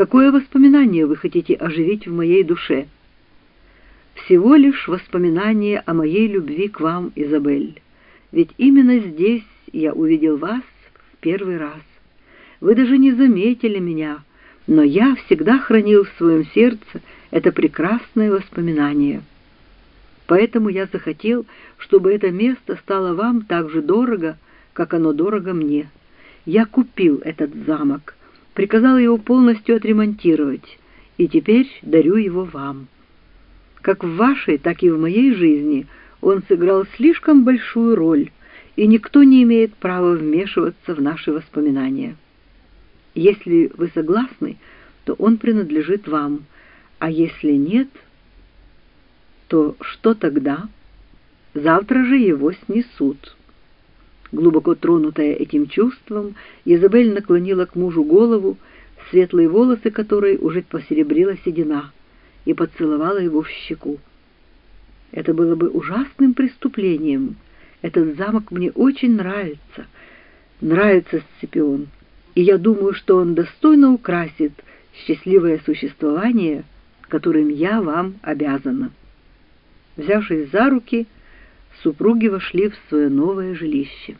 Какое воспоминание вы хотите оживить в моей душе? Всего лишь воспоминание о моей любви к вам, Изабель. Ведь именно здесь я увидел вас в первый раз. Вы даже не заметили меня, но я всегда хранил в своем сердце это прекрасное воспоминание. Поэтому я захотел, чтобы это место стало вам так же дорого, как оно дорого мне. Я купил этот замок, приказал его полностью отремонтировать, и теперь дарю его вам. Как в вашей, так и в моей жизни он сыграл слишком большую роль, и никто не имеет права вмешиваться в наши воспоминания. Если вы согласны, то он принадлежит вам, а если нет, то что тогда? Завтра же его снесут». Глубоко тронутая этим чувством, Изабель наклонила к мужу голову, светлые волосы которой уже посеребрила седина, и поцеловала его в щеку. «Это было бы ужасным преступлением. Этот замок мне очень нравится. Нравится, Сципион, и я думаю, что он достойно украсит счастливое существование, которым я вам обязана». Взявшись за руки, супруги вошли в свое новое жилище.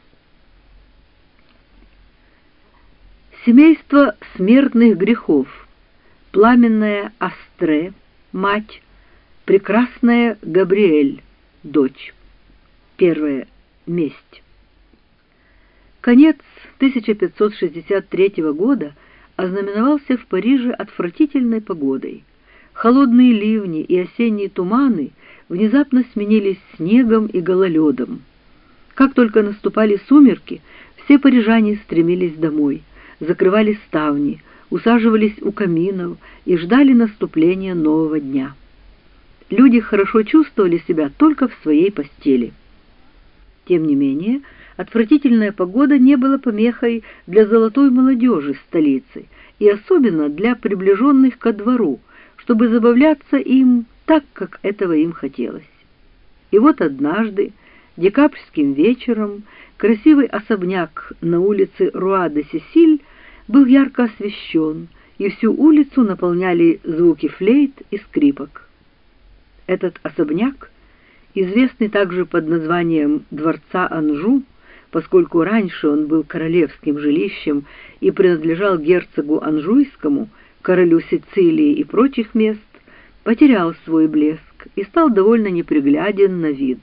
Семейство смертных грехов. Пламенная Астре, мать, прекрасная Габриэль, дочь. Первая. Месть. Конец 1563 года ознаменовался в Париже отвратительной погодой. Холодные ливни и осенние туманы внезапно сменились снегом и гололедом. Как только наступали сумерки, все парижане стремились домой, закрывали ставни, усаживались у каминов и ждали наступления нового дня. Люди хорошо чувствовали себя только в своей постели. Тем не менее, отвратительная погода не была помехой для золотой молодежи столицы и особенно для приближенных ко двору, чтобы забавляться им так, как этого им хотелось. И вот однажды, декабрьским вечером, красивый особняк на улице Руа-де-Сесиль был ярко освещен, и всю улицу наполняли звуки флейт и скрипок. Этот особняк, известный также под названием Дворца Анжу, поскольку раньше он был королевским жилищем и принадлежал герцогу Анжуйскому, королю Сицилии и прочих мест, потерял свой блеск и стал довольно непригляден на вид.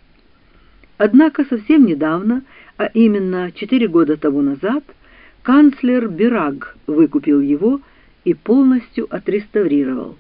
Однако совсем недавно, а именно 4 года тому назад, канцлер Бираг выкупил его и полностью отреставрировал.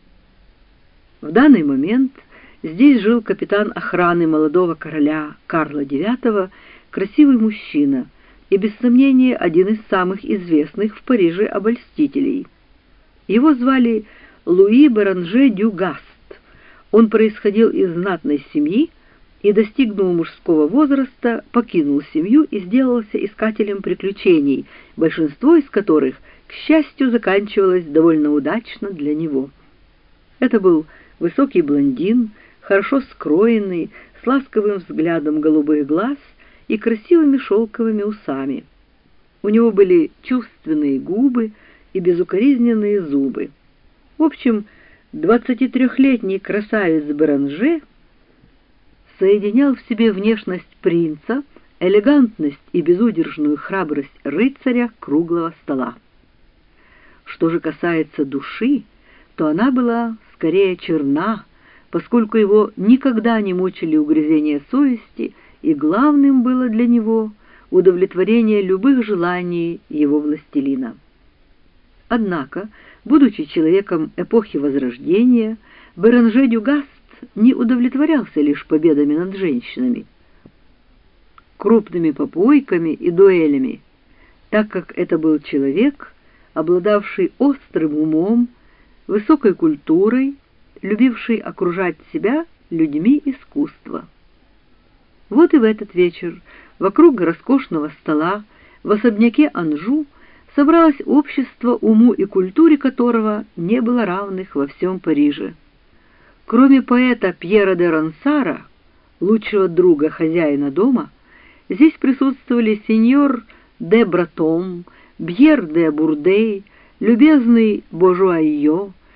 В данный момент здесь жил капитан охраны молодого короля Карла IX, красивый мужчина и, без сомнения, один из самых известных в Париже обольстителей. Его звали Луи Беранже дю Гаст. Он происходил из знатной семьи и, достигнув мужского возраста, покинул семью и сделался искателем приключений, большинство из которых, к счастью, заканчивалось довольно удачно для него. Это был высокий блондин, хорошо скроенный, с ласковым взглядом голубых глаз и красивыми шелковыми усами. У него были чувственные губы и безукоризненные зубы. В общем, 23-летний красавец Беранже соединял в себе внешность принца, элегантность и безудержную храбрость рыцаря круглого стола. Что же касается души, то она была скорее черна, поскольку его никогда не мучили угрызения совести, и главным было для него удовлетворение любых желаний его властелина. Однако, будучи человеком эпохи Возрождения, Беранже дю Гаст не удовлетворялся лишь победами над женщинами, крупными попойками и дуэлями, так как это был человек, обладавший острым умом, высокой культурой, любивший окружать себя людьми искусства. Вот и в этот вечер вокруг роскошного стола в особняке Анжу собралось общество, уму и культуре которого не было равных во всем Париже. Кроме поэта Пьера де Рансара, лучшего друга хозяина дома, здесь присутствовали сеньор де Братон, Бьер де Бурдей, любезный Божуайо,